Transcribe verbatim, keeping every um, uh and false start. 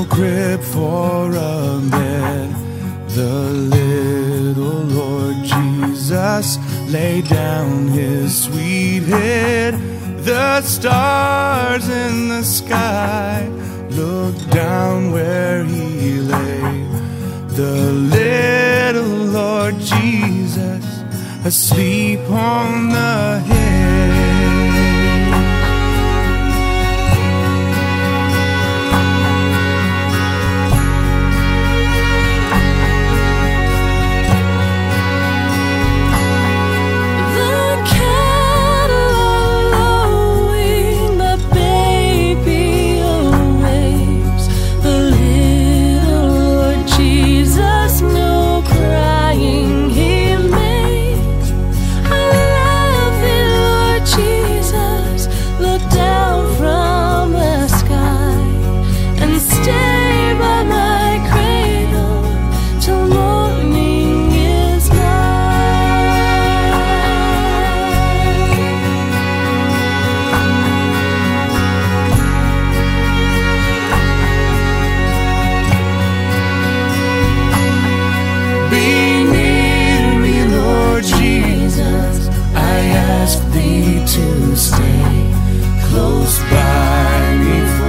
no crib for a bed. The little Lord Jesus laid down his sweet head. The stars in the sky looked down where he lay. The little Lord Jesus asleep on the hill. To stay close by me.